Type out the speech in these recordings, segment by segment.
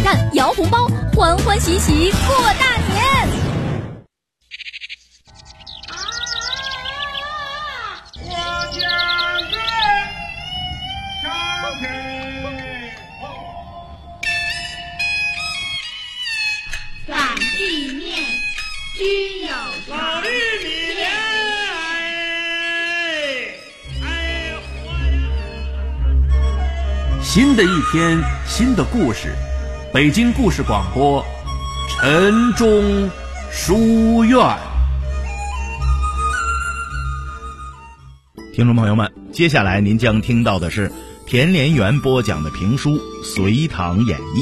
站，摇红包，欢欢喜喜过大年。 我将军上阵赶地面，均有老常。 李面， 新的一天，新的故事，北京故事广播，晨钟书院。 听众朋友们，接下来您将听到的是田连元播讲的评书《隋唐演义》。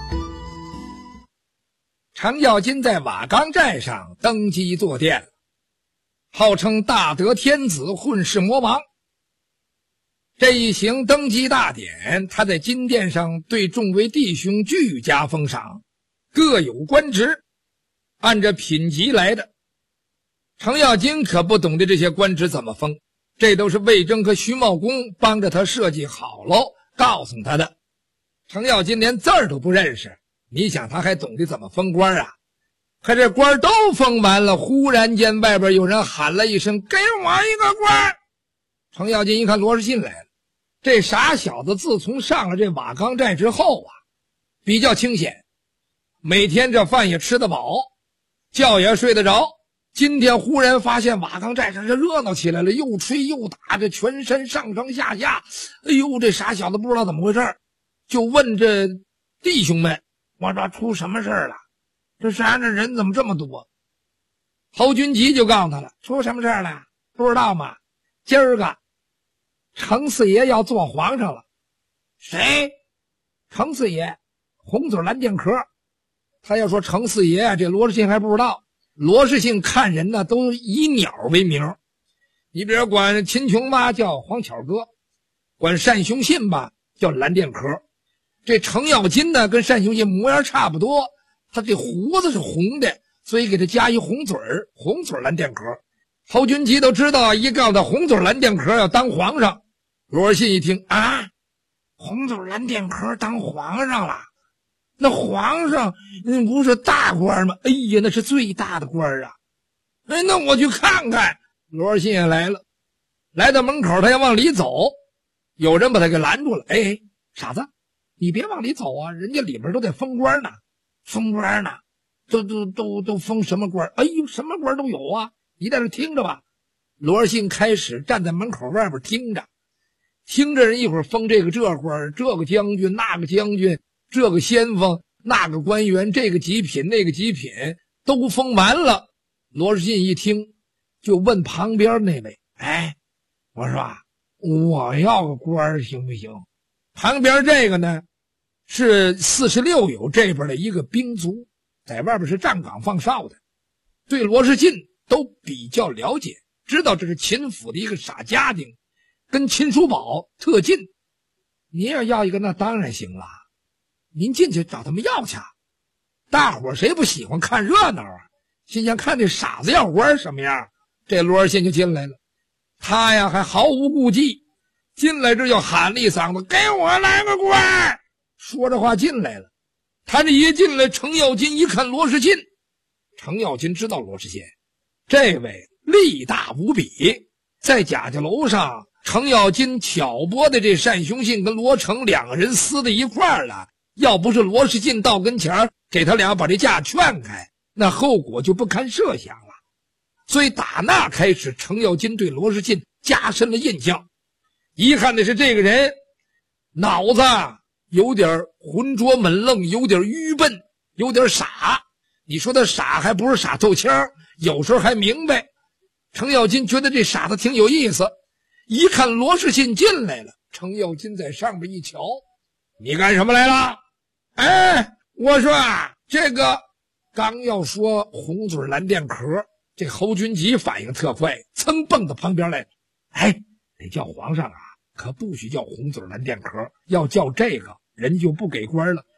程咬金在瓦岗寨上登基坐殿，号称大德天子，混世魔王。这一行登基大典，他在金殿上对众位弟兄俱加封赏，各有官职，按着品级来的。程咬金可不懂得这些官职怎么封，这都是魏征和徐茂公帮着他设计好喽，告诉他的。程咬金连字儿都不认识，你想他还懂得怎么封官啊？可这官都封完了，忽然间外边有人喊了一声：“给我一个官！”程咬金一看罗士信来了。这傻小子自从上了这瓦岗寨之后啊，比较清闲，每天这饭也吃得饱，觉也睡得着。今天忽然发现瓦岗寨上这热闹起来了，又吹又打，这全身上上下下，哎呦，这傻小子不知道怎么回事，就问这弟兄们：“我说出什么事了？这山上人怎么这么多？”侯君集就告诉他了：“出什么事了？不知道吗？今儿个程四爷要做皇上了。”“谁？”“程四爷，红嘴蓝剑客。”他要说程四爷，这罗士信还不知道。罗士信看人呢，都以鸟为名。你比如管秦琼吧，叫黄巧哥；管单雄信吧，叫蓝剑客。这程咬金呢，跟单雄信模样差不多，他这胡子是红的，所以给他加一红嘴儿，红嘴蓝剑客。侯君集都知道，一告诉他红嘴蓝剑客要当皇上。罗士信一听啊，红嘴蓝剑客当皇上了，那皇上不是大官吗？哎呀，那是最大的官啊！哎，那我去看看。罗士信也来了，来到门口，他要往里走，有人把他给拦住了。哎，傻子，你别往里走啊，人家里边都在封官呢。封官呢？都封什么官？哎呦，什么官都有啊！你在这听着吧。罗士信开始站在门口外边听着，人一会儿封这个官，这个将军，那个将军，这个先锋，那个官员，这个极品，那个极品，都封完了。罗士信一听，就问旁边那位：“哎，我说啊，我要个官行不行？”旁边这个呢，是46友这边的一个兵卒，在外边是站岗放哨的，对罗士信都比较了解，知道这是秦府的一个傻家丁，跟秦叔宝特近。您要一个那当然行了，您进去找他们要去。大伙谁不喜欢看热闹啊？心想看这傻子要官什么样。这罗士信就进来了，他呀还毫无顾忌，进来这就喊了一嗓子：“给我来个官！”说着话进来了。他这一进来，程咬金一看罗士信，程咬金知道罗士信这位力大无比，在贾家楼上，程咬金挑拨的这单雄信跟罗成两个人撕在一块儿了。要不是罗士信到跟前给他俩把这架劝开，那后果就不堪设想了。所以打那开始，程咬金对罗士信加深了印象。一看的是这个人脑子有点浑浊闷愣，有点愚笨，有点傻。你说他傻还不是傻透腔，有时候还明白。程咬金觉得这傻子挺有意思。一看罗士信进来了，程咬金在上边一瞧：“你干什么来了？”“哎，我说啊，这个刚要说红嘴蓝剑壳，这侯君集反应特快，噌蹦到旁边来了。哎，得叫皇上啊，可不许叫红嘴蓝剑壳，要叫这个人就不给官了。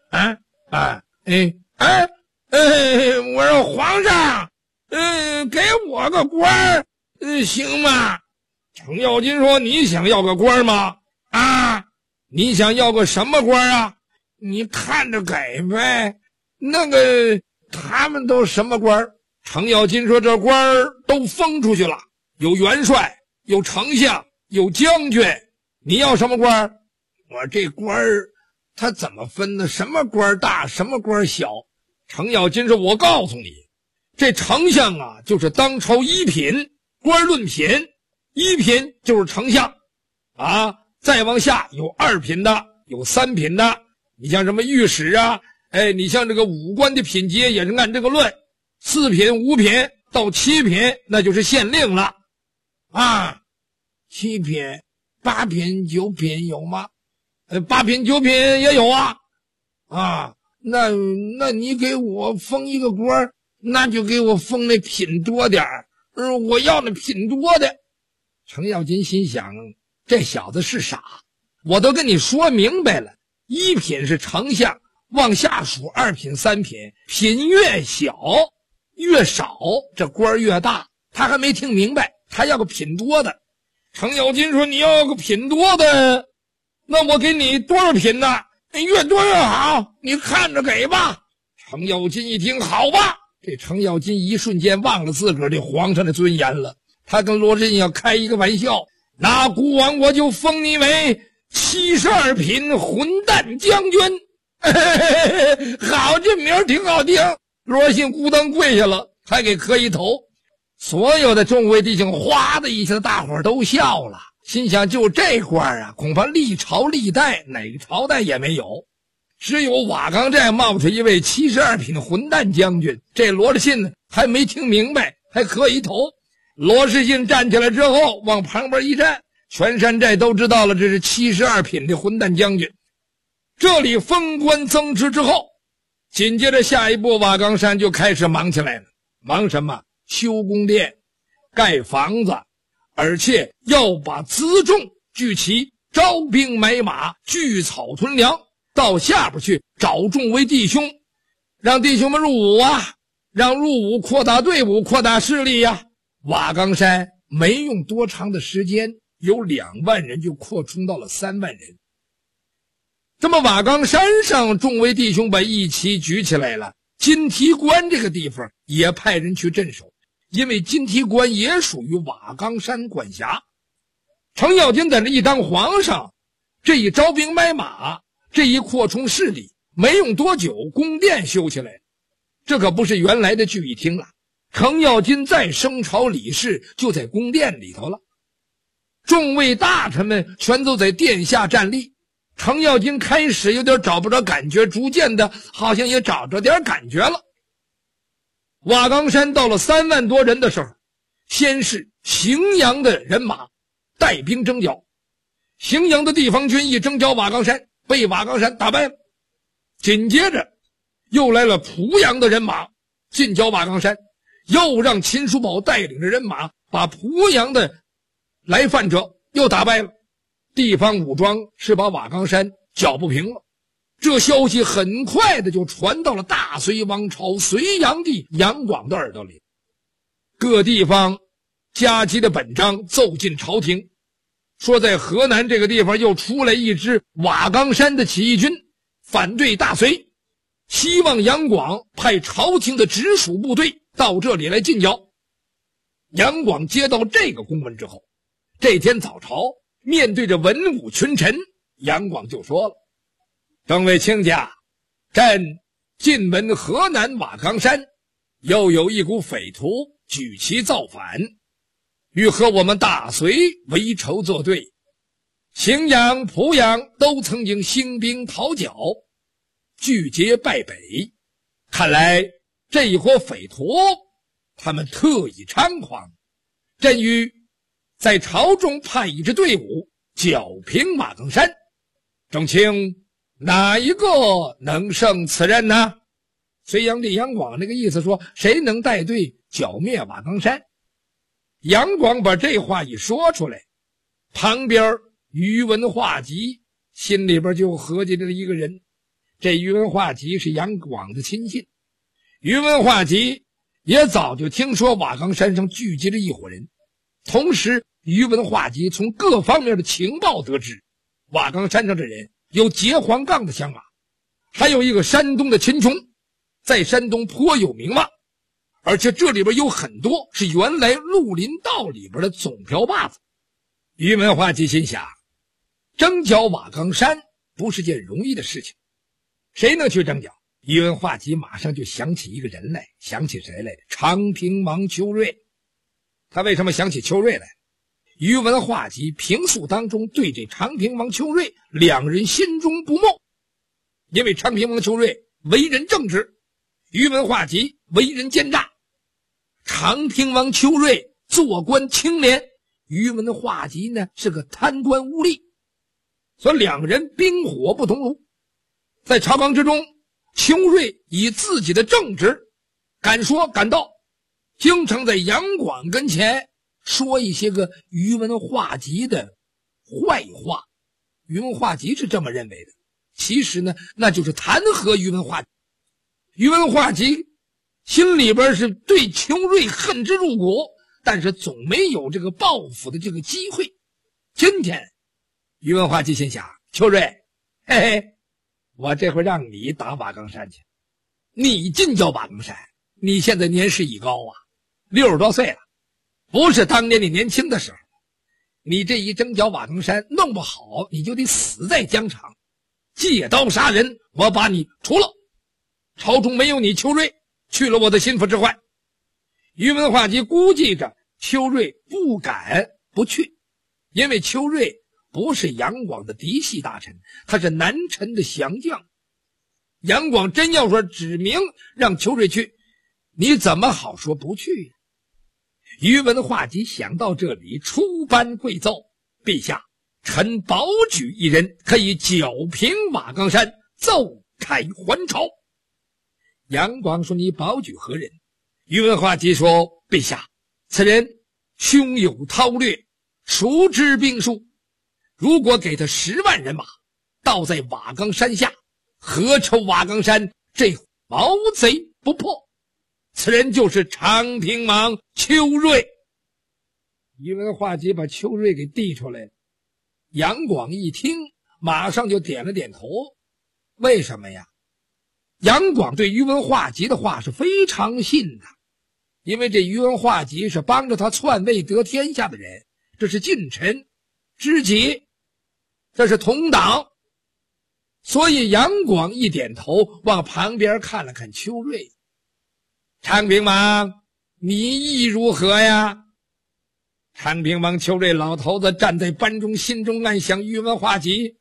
我说皇上，给我个官，行吗？”程咬金说：“你想要个官吗？啊，你想要个什么官啊？ 你看着给呗。那个他们都什么官？程咬金说这官都封出去了，有元帅，有丞相，有将军。你要什么官？我这官他怎么分呢？什么官大，什么官小？程咬金说我告诉你，这丞相啊就是当朝一品，官论品，一品就是丞相啊，再往下有二品的，有三品的。你像什么御史啊，你像这个武官的品阶也是按这个论，四品五品到七品那就是县令了啊。七品八品九品有吗？八品九品也有啊。啊，那你给我封一个官，那就给我封那品多点我要那品多的。程咬金心想，这小子是傻，我都跟你说明白了，一品是丞相，往下数二品三品，品越小越少，这官越大。他还没听明白，他要个品多的。程咬金说你要个品多的，那我给你多少品呢？越多越好，你看着给吧。程咬金一听，好吧。这程咬金一瞬间忘了自个儿这皇上的尊严了，他跟罗士信要开一个玩笑，那孤王我就封你为72品混蛋将军。好，这名儿挺好听。罗士信咕当跪下了，还给磕一头。所有的众位弟兄哗的一下，大伙儿都笑了，心想就这官啊，恐怕历朝历代哪个朝代也没有，只有瓦岗寨冒出一位72品混蛋将军。这罗士信呢还没听明白，还磕一头。罗士信站起来之后往旁边一站，全山寨都知道了，这是72品的混蛋将军。这里封官增职之后，紧接着下一步瓦岗山就开始忙起来了。忙什么？修宫殿，盖房子，而且要把辎重聚齐，招兵买马，聚草屯粮，到下边去找众位弟兄，让弟兄们入伍啊，让入伍扩大队伍，扩大势力呀。瓦岗山没用多长的时间，由2万人就扩充到了3万人。这么瓦岗山上众位弟兄把一起举起来了，金提关这个地方也派人去镇守，因为金提关也属于瓦岗山管辖。程咬金在这一当皇上，这一招兵买马，这一扩充势力，没用多久宫殿修起来了。这可不是原来的聚义厅了，程咬金在升朝理事就在宫殿里头了。众位大臣们全都在殿下站立。程咬金开始有点找不着感觉，逐渐的好像也找着点感觉了。瓦岗山到了3万多人的时候，先是荥阳的人马带兵征剿，荥阳的地方军一征剿瓦岗山，被瓦岗山打败了。紧接着又来了濮阳的人马进剿瓦岗山，又让秦叔宝带领着人马把濮阳的来犯者又打败了。地方武装是把瓦岗山剿不平了。这消息很快的就传到了大隋王朝隋炀帝杨广的耳朵里。各地方加急的本章奏进朝廷，说在河南这个地方又出来一支瓦岗山的起义军，反对大隋，希望杨广派朝廷的直属部队到这里来进剿。杨广接到这个公文之后，这天早朝面对着文武群臣，杨广就说了：众位卿家，朕近闻河南瓦岗山又有一股匪徒举旗造反，欲和我们大隋为仇作对。荥阳、濮阳都曾经兴兵讨剿，拒捷败北，看来这一伙匪徒他们特意猖狂，朕欲在朝中派一支队伍剿平瓦岗山，众卿哪一个能胜此任呢？隋炀帝杨广那个意思说，谁能带队剿灭瓦岗山？杨广把这话一说出来，旁边宇文化及心里边就合计了一个人。这宇文化及是杨广的亲信，宇文化及也早就听说瓦岗山上聚集了一伙人，同时宇文化及从各方面的情报得知，瓦岗山上的人有结黄杠的想法， 还有一个山东的秦琼，在山东颇有名望，而且这里边有很多是原来绿林道里边的总瓢把子。宇文化及心想，征剿瓦岗山不是件容易的事情，谁能去征剿？宇文化及马上就想起一个人来，想起谁来？长平王邱瑞。他为什么想起邱瑞来？宇文化及平素当中对这长平王邱瑞两人心中不睦，因为长平王邱瑞为人正直，宇文化及为人奸诈。长平王邱瑞做官清廉，宇文化及呢是个贪官污吏，所以两人冰火不同炉。在朝纲之中，邱瑞以自己的正直敢说敢道，经常在杨广跟前说一些个宇文化及的坏话。宇文化及是这么认为的，其实呢那就是弹劾宇文化及。宇文化及心里边是对邱瑞恨之入骨，但是总没有这个报复的这个机会。今天宇文化及心想，邱瑞，嘿嘿，我这回让你打瓦岗山去，你进剿瓦岗山，你现在年事已高啊，60多岁了，不是当年你年轻的时候。你这一征剿瓦岗山弄不好，你就得死在疆场，借刀杀人，我把你除了。朝中没有你邱瑞，去了我的心腹之患。宇文化及估计着邱瑞不敢不去，因为邱瑞不是杨广的嫡系大臣，他是南陈的降将。杨广真要说指明让邱瑞去，你怎么好说不去呀？宇文化及想到这里，出班跪奏：陛下，臣保举一人，可以剿平瓦岗山，奏开还朝。杨广说：你保举何人？宇文化及说：陛下，此人胸有韬略，熟知兵术，如果给他10万人马，倒在瓦岗山下，何愁瓦岗山这毛贼不破？此人就是长平王邱瑞。宇文化及把邱瑞给递出来了。杨广一听，马上就点了点头。为什么呀？杨广对宇文化及的话是非常信的，因为这宇文化及是帮着他篡位得天下的人，这是近臣知己，这是同党。所以杨广一点头，往旁边看了看邱瑞。长平王，你意如何呀？长平王邱瑞老头子站在班中，心中暗想：宇文化及，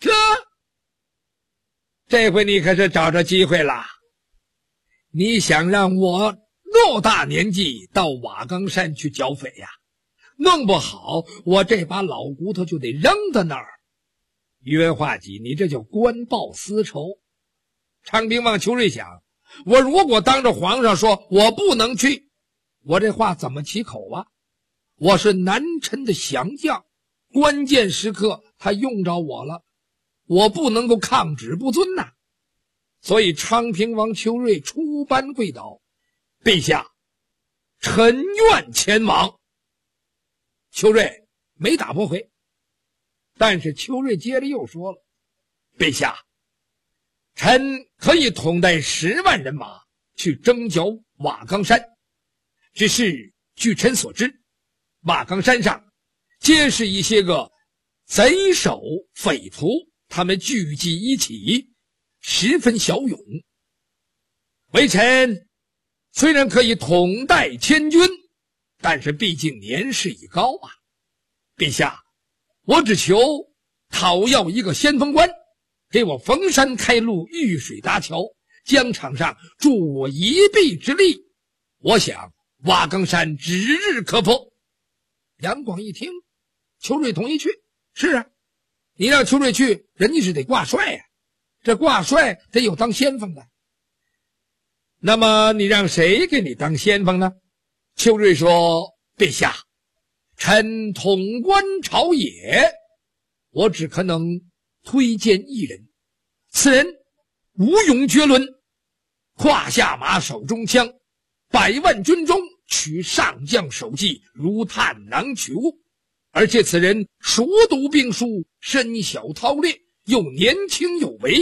这回你可是找着机会了。你想让我偌大年纪到瓦岗山去剿匪呀？弄不好我这把老骨头就得扔到那儿。宇文化及，你这叫官报私仇。长平王邱瑞想，我如果当着皇上说我不能去，我这话怎么起口啊？我是南陈的降将，关键时刻他用着我了，我不能够抗旨不遵呐。所以昌平王邱瑞出班跪倒：陛下，臣愿前往。邱瑞没打驳回，但是邱瑞接着又说了：陛下，臣可以统带10万人马去征剿瓦岗山，只是据臣所知，瓦岗山上皆是一些个贼首匪徒，他们聚集一起，十分骁勇。微臣虽然可以统带千军，但是毕竟年事已高啊。陛下，我只求讨要一个先锋官，给我逢山开路，遇水搭桥，疆场上助我一臂之力，我想瓦岗山指日可破。杨广一听，邱瑞同意去。是啊，你让邱瑞去，人家是得挂帅呀，这挂帅得有当先锋的。那么你让谁给你当先锋呢？邱瑞说：陛下，臣统观朝野，我只可能推荐一人，此人武勇绝伦，胯下马手中枪，100万军中取上将首级，如探囊取物。而且此人熟读兵书，身小韬略，又年轻有为，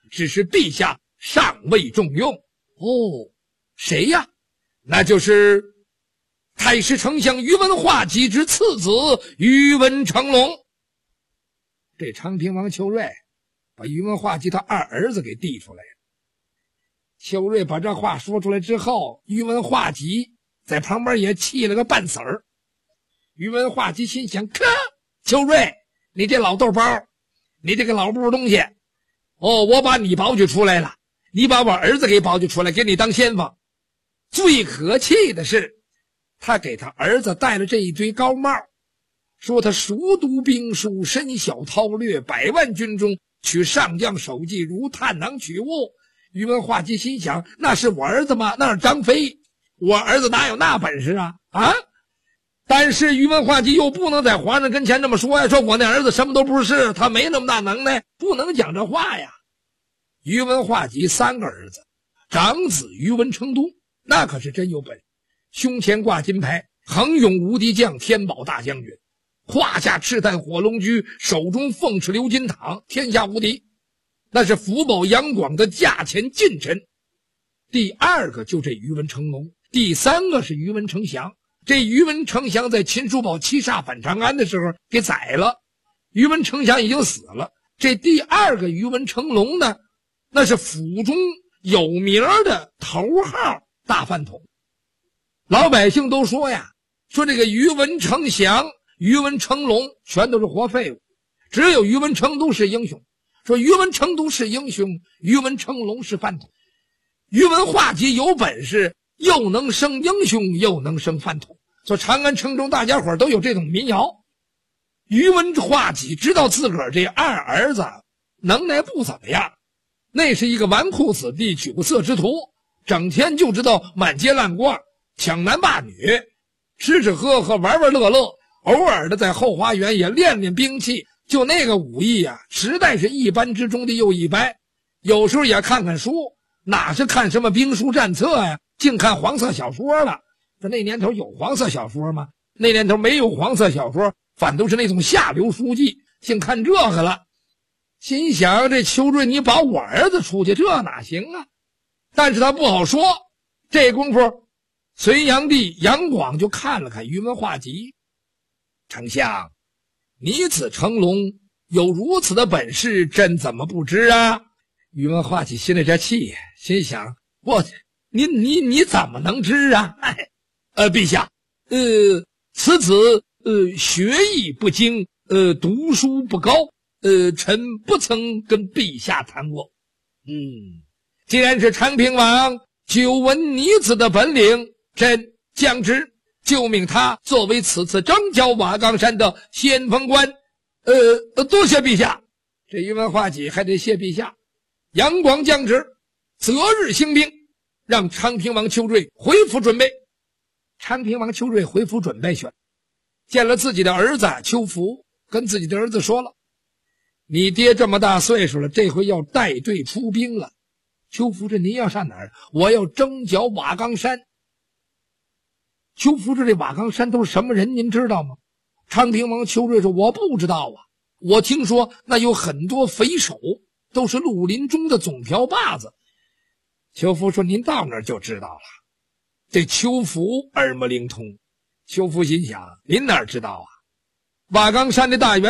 只是陛下尚未重用。哦，谁呀？那就是太师丞相宇文化及之次子宇文成龙。这昌平王邱瑞把宇文化及他二儿子给递出来了。邱瑞把这话说出来之后，宇文化及在旁边也气了个半死儿。宇文化及心想：可邱瑞，你这老豆包，你这个老布东西，我把你保举出来了，你把我儿子给保举出来，给你当先锋。最可气的是，他给他儿子戴了这一堆高帽，说他熟读兵书，深晓韬略，百万军中取上将首级如探囊取物。宇文化及心想：那是我儿子吗？那是张飞，我儿子哪有那本事啊？但是宇文化及又不能在皇上跟前这么说呀，说我那儿子什么都不是，他没那么大能耐，不能讲这话呀。宇文化及3个儿子，长子宇文成都那可是真有本事，胸前挂金牌，横勇无敌将，天宝大将军，胯下赤炭火龙驹，手中凤翅鎏金镗，天下无敌，那是福保杨广的驾前近臣。第2个就这宇文成龙，第3个是宇文成祥。这宇文成祥在秦叔宝七煞反长安的时候给宰了，宇文成祥已经死了。这第2个宇文成龙呢，那是府中有名的头号大饭桶。老百姓都说呀，说这个宇文成祥、宇文成龙全都是活废物，只有宇文成都是英雄。说宇文成都是英雄，宇文成龙是饭桶。宇文化及有本事，又能生英雄，又能生饭桶。说长安城中大家伙都有这种民谣。宇文化及知道自个儿这二儿子能耐不怎么样，那是一个纨绔子弟，酒色之徒，整天就知道满街乱逛，抢男霸女，吃吃喝喝，玩玩乐乐，偶尔的在后花园也练练兵器。就那个武艺啊，实在是一般之中的又一般。有时候也看看书，哪是看什么兵书战策呀，净看黄色小说了。说那年头有黄色小说吗？那年头没有黄色小说，反都是那种下流书籍，净看这个了。心想这邱瑞你保我儿子出去，这哪行啊？但是他不好说。这功夫，隋炀帝杨广就看了看宇文化及，丞相，你子成龙有如此的本事，朕怎么不知啊？宇文化及心里这气，心想你怎么能知啊？陛下，此子学艺不精，读书不高，臣不曾跟陛下谈过。既然是昌平王久闻你子的本领，朕降旨就命他作为此次征剿瓦岗山的先锋官。多谢陛下。这宇文化及还得谢陛下。杨广降旨，择日兴兵，让昌平王邱瑞回府准备。昌平王邱瑞回府准备去了，见了自己的儿子邱福，跟自己的儿子说了：你爹这么大岁数了，这回要带队出兵了。邱福这您要上哪儿？我要征剿瓦岗山。邱福这瓦岗山都是什么人您知道吗？昌平王邱瑞说：我不知道啊，我听说那有很多匪首，都是绿林中的总瓢把子。邱福说：您到那儿就知道了。这邱福耳目灵通，邱福心想：您哪知道啊？瓦岗山的大员